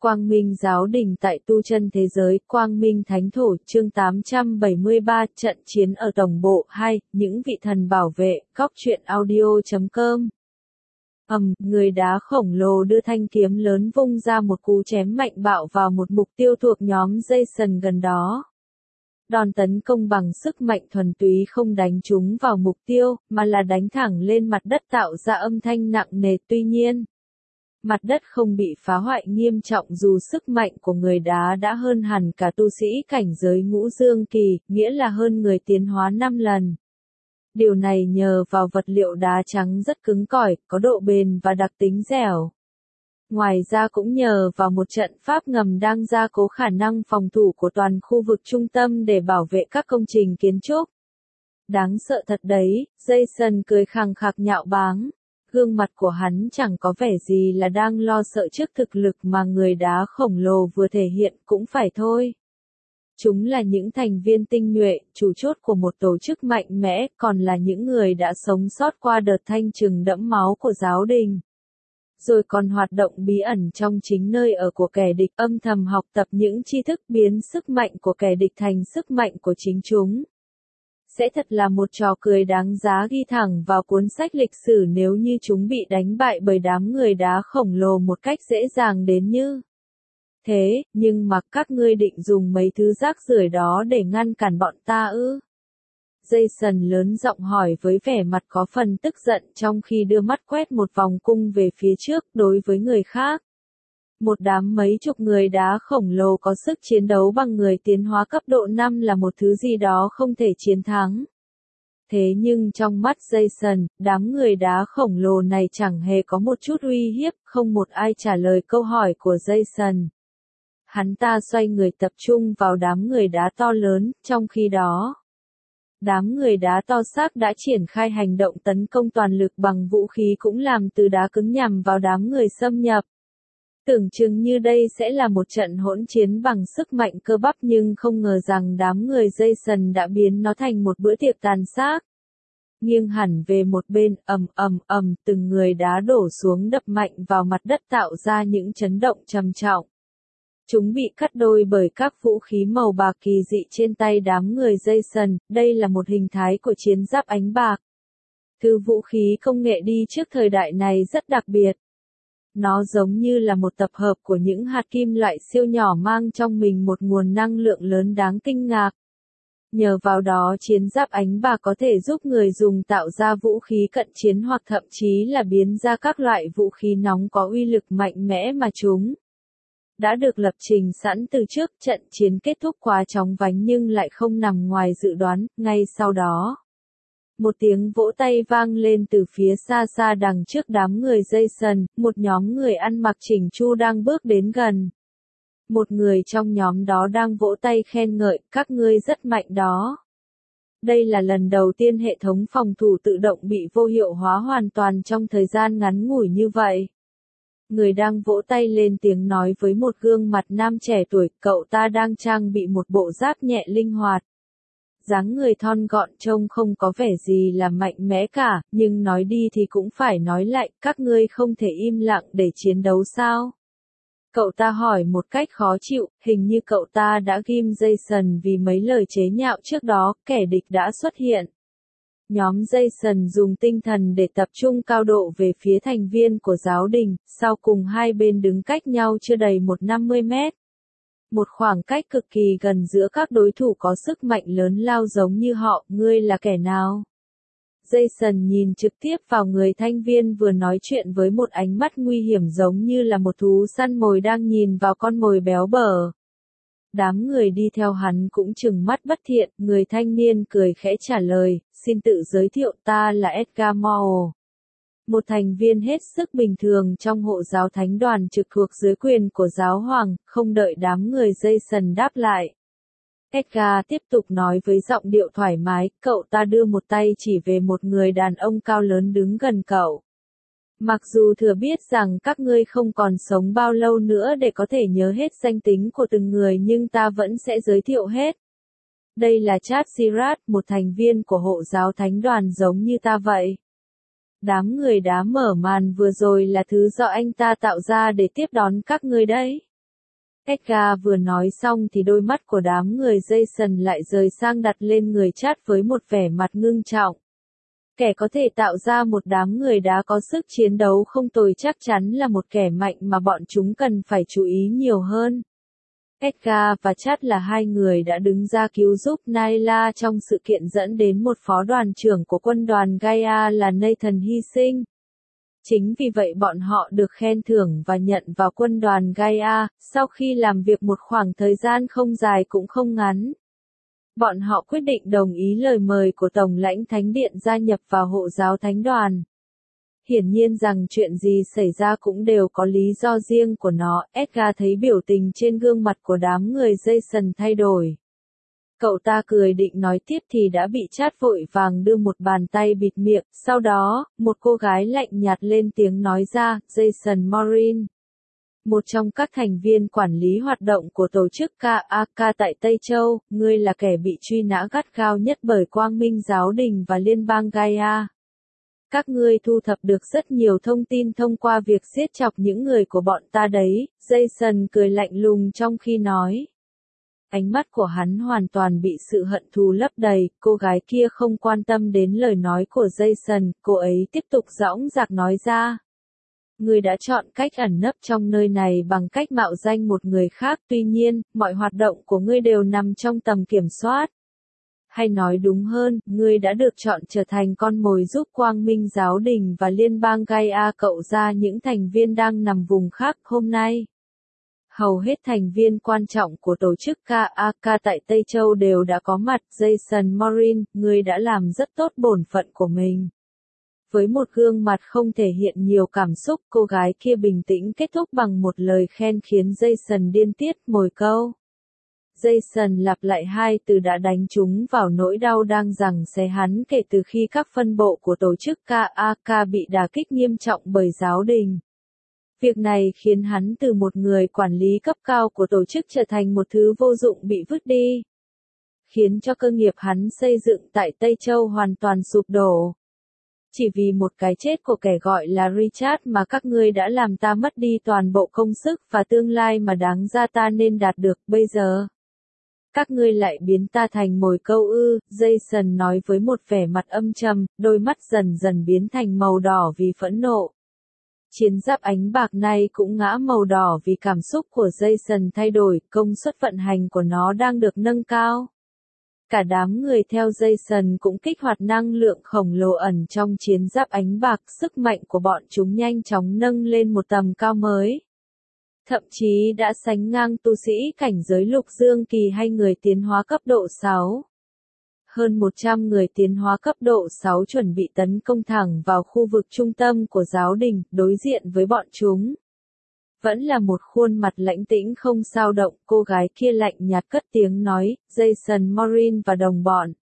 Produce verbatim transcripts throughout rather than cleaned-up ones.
Quang Minh Giáo Đình tại tu chân thế giới, Quang Minh Thánh Thổ, chương tám trăm bảy mươi ba, trận chiến ở Tổng bộ hai, những vị thần bảo vệ, góc truyện audio chấm com. Ầm, người đá khổng lồ đưa thanh kiếm lớn vung ra một cú chém mạnh bạo vào một mục tiêu thuộc nhóm Jason gần đó. Đòn tấn công bằng sức mạnh thuần túy không đánh trúng vào mục tiêu, mà là đánh thẳng lên mặt đất tạo ra âm thanh nặng nề. Tuy nhiên, mặt đất không bị phá hoại nghiêm trọng dù sức mạnh của người đá đã hơn hẳn cả tu sĩ cảnh giới ngũ dương kỳ, nghĩa là hơn người tiến hóa năm lần. Điều này nhờ vào vật liệu đá trắng rất cứng cỏi, có độ bền và đặc tính dẻo. Ngoài ra cũng nhờ vào một trận pháp ngầm đang gia cố khả năng phòng thủ của toàn khu vực trung tâm để bảo vệ các công trình kiến trúc. Đáng sợ thật đấy, Jason cười khằng khặc nhạo báng. Gương mặt của hắn chẳng có vẻ gì là đang lo sợ trước thực lực mà người đá khổng lồ vừa thể hiện, cũng phải thôi. Chúng là những thành viên tinh nhuệ, chủ chốt của một tổ chức mạnh mẽ, còn là những người đã sống sót qua đợt thanh trừng đẫm máu của giáo đình. Rồi còn hoạt động bí ẩn trong chính nơi ở của kẻ địch, âm thầm học tập những tri thức biến sức mạnh của kẻ địch thành sức mạnh của chính chúng. Sẽ thật là một trò cười đáng giá ghi thẳng vào cuốn sách lịch sử nếu như chúng bị đánh bại bởi đám người đá khổng lồ một cách dễ dàng đến như thế, nhưng mà các ngươi định dùng mấy thứ rác rưởi đó để ngăn cản bọn ta ư? Jason lớn giọng hỏi với vẻ mặt có phần tức giận trong khi đưa mắt quét một vòng cung về phía trước. Đối với người khác, một đám mấy chục người đá khổng lồ có sức chiến đấu bằng người tiến hóa cấp độ năm là một thứ gì đó không thể chiến thắng. Thế nhưng trong mắt Jason, đám người đá khổng lồ này chẳng hề có một chút uy hiếp, không một ai trả lời câu hỏi của Jason. Hắn ta xoay người tập trung vào đám người đá to lớn, trong khi đó, đám người đá to xác đã triển khai hành động tấn công toàn lực bằng vũ khí cũng làm từ đá cứng nhằm vào đám người xâm nhập. Tưởng chừng như đây sẽ là một trận hỗn chiến bằng sức mạnh cơ bắp nhưng không ngờ rằng đám người Jason đã biến nó thành một bữa tiệc tàn xác. Nghiêng hẳn về một bên, ầm ầm ầm, từng người đá đổ xuống đập mạnh vào mặt đất tạo ra những chấn động trầm trọng. Chúng bị cắt đôi bởi các vũ khí màu bạc kỳ dị trên tay đám người Jason, đây là một hình thái của chiến giáp ánh bạc. Thứ vũ khí công nghệ đi trước thời đại này rất đặc biệt. Nó giống như là một tập hợp của những hạt kim loại siêu nhỏ mang trong mình một nguồn năng lượng lớn đáng kinh ngạc. Nhờ vào đó chiến giáp ánh bạc có thể giúp người dùng tạo ra vũ khí cận chiến hoặc thậm chí là biến ra các loại vũ khí nóng có uy lực mạnh mẽ mà chúng đã được lập trình sẵn từ trước. Trận chiến kết thúc quá chóng vánh nhưng lại không nằm ngoài dự đoán. Ngay sau đó, một tiếng vỗ tay vang lên từ phía xa xa đằng trước đám người Jason, một nhóm người ăn mặc chỉnh chu đang bước đến gần. Một người trong nhóm đó đang vỗ tay khen ngợi, các ngươi rất mạnh đó. Đây là lần đầu tiên hệ thống phòng thủ tự động bị vô hiệu hóa hoàn toàn trong thời gian ngắn ngủi như vậy. Người đang vỗ tay lên tiếng nói với một gương mặt nam trẻ tuổi, cậu ta đang trang bị một bộ giáp nhẹ linh hoạt. Dáng người thon gọn trông không có vẻ gì là mạnh mẽ cả, nhưng nói đi thì cũng phải nói lại, các ngươi không thể im lặng để chiến đấu sao? Cậu ta hỏi một cách khó chịu, hình như cậu ta đã ghim Jason vì mấy lời chế nhạo trước đó, kẻ địch đã xuất hiện. Nhóm Jason dùng tinh thần để tập trung cao độ về phía thành viên của giáo đình, sau cùng hai bên đứng cách nhau chưa đầy một trăm năm mươi mét. Một khoảng cách cực kỳ gần giữa các đối thủ có sức mạnh lớn lao giống như họ, ngươi là kẻ nào? Jason nhìn trực tiếp vào người thanh viên vừa nói chuyện với một ánh mắt nguy hiểm giống như là một thú săn mồi đang nhìn vào con mồi béo bở. Đám người đi theo hắn cũng trừng mắt bất thiện, người thanh niên cười khẽ trả lời, xin tự giới thiệu, ta là Edgar Moore. Một thành viên hết sức bình thường trong hộ giáo thánh đoàn trực thuộc dưới quyền của giáo hoàng. Không đợi đám người Jason đáp lại, Edgar tiếp tục nói với giọng điệu thoải mái, cậu ta đưa một tay chỉ về một người đàn ông cao lớn đứng gần cậu. Mặc dù thừa biết rằng các ngươi không còn sống bao lâu nữa để có thể nhớ hết danh tính của từng người nhưng ta vẫn sẽ giới thiệu hết. Đây là Chad Sirat, một thành viên của hộ giáo thánh đoàn giống như ta vậy. Đám người đá mở màn vừa rồi là thứ do anh ta tạo ra để tiếp đón các ngươi đấy. Edgar vừa nói xong thì đôi mắt của đám người Jason lại rời sang đặt lên người Chad với một vẻ mặt ngưng trọng. Kẻ có thể tạo ra một đám người đá có sức chiến đấu không tồi chắc chắn là một kẻ mạnh mà bọn chúng cần phải chú ý nhiều hơn. Edgar và Chad là hai người đã đứng ra cứu giúp Nyla trong sự kiện dẫn đến một phó đoàn trưởng của quân đoàn Gaia là Nathan hy sinh. Chính vì vậy bọn họ được khen thưởng và nhận vào quân đoàn Gaia, sau khi làm việc một khoảng thời gian không dài cũng không ngắn. Bọn họ quyết định đồng ý lời mời của Tổng lãnh Thánh Điện gia nhập vào hộ giáo thánh đoàn. Hiển nhiên rằng chuyện gì xảy ra cũng đều có lý do riêng của nó, Edgar thấy biểu tình trên gương mặt của đám người Jason thay đổi. Cậu ta cười định nói tiếp thì đã bị Chad vội vàng đưa một bàn tay bịt miệng, sau đó, một cô gái lạnh nhạt lên tiếng nói ra, Jason Morin. Một trong các thành viên quản lý hoạt động của tổ chức ca a ca tại Tây Châu, ngươi là kẻ bị truy nã gắt gao nhất bởi Quang Minh Giáo Đình và Liên bang Gaia. Các ngươi thu thập được rất nhiều thông tin thông qua việc giết chọc những người của bọn ta đấy, Jason cười lạnh lùng trong khi nói. Ánh mắt của hắn hoàn toàn bị sự hận thù lấp đầy, cô gái kia không quan tâm đến lời nói của Jason, cô ấy tiếp tục dõng dạc nói ra. Ngươi đã chọn cách ẩn nấp trong nơi này bằng cách mạo danh một người khác, tuy nhiên, mọi hoạt động của ngươi đều nằm trong tầm kiểm soát. Hay nói đúng hơn, ngươi đã được chọn trở thành con mồi giúp Quang Minh Giáo Đình và Liên bang Gaia cậu ra những thành viên đang nằm vùng khác hôm nay. Hầu hết thành viên quan trọng của tổ chức ca a ca tại Tây Châu đều đã có mặt, Jason Morin, ngươi đã làm rất tốt bổn phận của mình. Với một gương mặt không thể hiện nhiều cảm xúc, cô gái kia bình tĩnh kết thúc bằng một lời khen khiến Jason điên tiết mồi câu. Jason lặp lại hai từ đã đánh trúng vào nỗi đau đang giằng xé hắn kể từ khi các phân bộ của tổ chức ca a ca bị đả kích nghiêm trọng bởi giáo đình. Việc này khiến hắn từ một người quản lý cấp cao của tổ chức trở thành một thứ vô dụng bị vứt đi. Khiến cho cơ nghiệp hắn xây dựng tại Tây Châu hoàn toàn sụp đổ. Chỉ vì một cái chết của kẻ gọi là Richard mà các ngươi đã làm ta mất đi toàn bộ công sức và tương lai mà đáng ra ta nên đạt được bây giờ. Các ngươi lại biến ta thành mồi câu ư, Jason nói với một vẻ mặt âm trầm, đôi mắt dần dần biến thành màu đỏ vì phẫn nộ. Chiến giáp ánh bạc này cũng ngã màu đỏ vì cảm xúc của Jason thay đổi, công suất vận hành của nó đang được nâng cao. Cả đám người theo Jason cũng kích hoạt năng lượng khổng lồ ẩn trong chiến giáp ánh bạc, sức mạnh của bọn chúng nhanh chóng nâng lên một tầm cao mới. Thậm chí đã sánh ngang tu sĩ cảnh giới lục dương kỳ hay người tiến hóa cấp độ sáu. Hơn một trăm người tiến hóa cấp độ sáu chuẩn bị tấn công thẳng vào khu vực trung tâm của giáo đình, đối diện với bọn chúng. Vẫn là một khuôn mặt lãnh tĩnh không sao động, cô gái kia lạnh nhạt cất tiếng nói, Jason Morin và đồng bọn.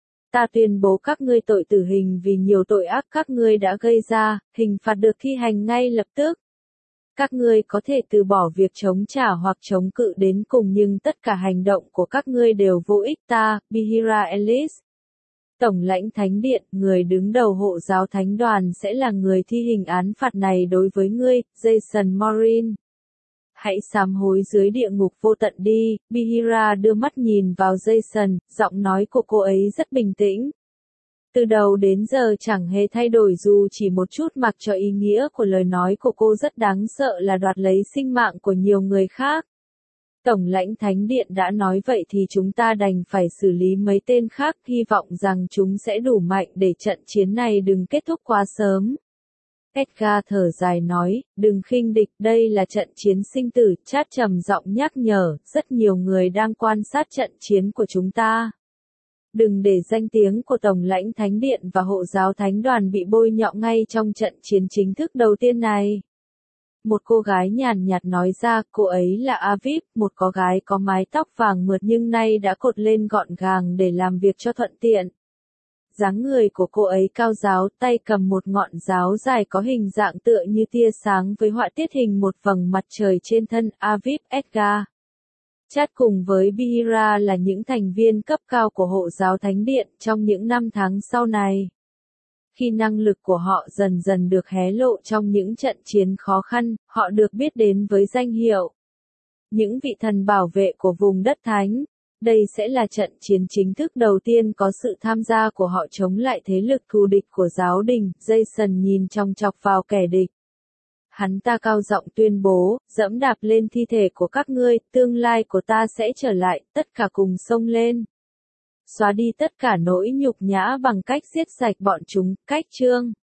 Ta tuyên bố các ngươi tội tử hình vì nhiều tội ác các ngươi đã gây ra, hình phạt được thi hành ngay lập tức. Các ngươi có thể từ bỏ việc chống trả hoặc chống cự đến cùng nhưng tất cả hành động của các ngươi đều vô ích ta, Bihira Ellis. Tổng lãnh Thánh Điện, người đứng đầu hộ giáo thánh đoàn sẽ là người thi hành án phạt này đối với ngươi, Jason Morin. Hãy sám hối dưới địa ngục vô tận đi, Bihira đưa mắt nhìn vào Jason, giọng nói của cô ấy rất bình tĩnh. Từ đầu đến giờ chẳng hề thay đổi dù chỉ một chút, mặc cho ý nghĩa của lời nói của cô rất đáng sợ là đoạt lấy sinh mạng của nhiều người khác. Tổng lãnh Thánh Điện đã nói vậy thì chúng ta đành phải xử lý mấy tên khác, hy vọng rằng chúng sẽ đủ mạnh để trận chiến này đừng kết thúc quá sớm. Edgar thở dài nói, đừng khinh địch, đây là trận chiến sinh tử, Chad trầm giọng nhắc nhở, rất nhiều người đang quan sát trận chiến của chúng ta. Đừng để danh tiếng của Tổng lãnh Thánh Điện và hộ giáo thánh đoàn bị bôi nhọ ngay trong trận chiến chính thức đầu tiên này. Một cô gái nhàn nhạt nói ra, cô ấy là Aviv, một cô gái có mái tóc vàng mượt nhưng nay đã cột lên gọn gàng để làm việc cho thuận tiện. Dáng người của cô ấy cao ráo, tay cầm một ngọn giáo dài có hình dạng tựa như tia sáng với họa tiết hình một vầng mặt trời trên thân. Aviv, Edgar, Chad cùng với Bihira là những thành viên cấp cao của hộ giáo thánh điện trong những năm tháng sau này. Khi năng lực của họ dần dần được hé lộ trong những trận chiến khó khăn, họ được biết đến với danh hiệu những vị thần bảo vệ của vùng đất thánh. Đây sẽ là trận chiến chính thức đầu tiên có sự tham gia của họ chống lại thế lực thù địch của giáo đình. Jason nhìn chòng chọc vào kẻ địch. Hắn ta cao giọng tuyên bố, dẫm đạp lên thi thể của các ngươi, tương lai của ta sẽ trở lại, tất cả cùng xông lên. Xóa đi tất cả nỗi nhục nhã bằng cách giết sạch bọn chúng. Cách chương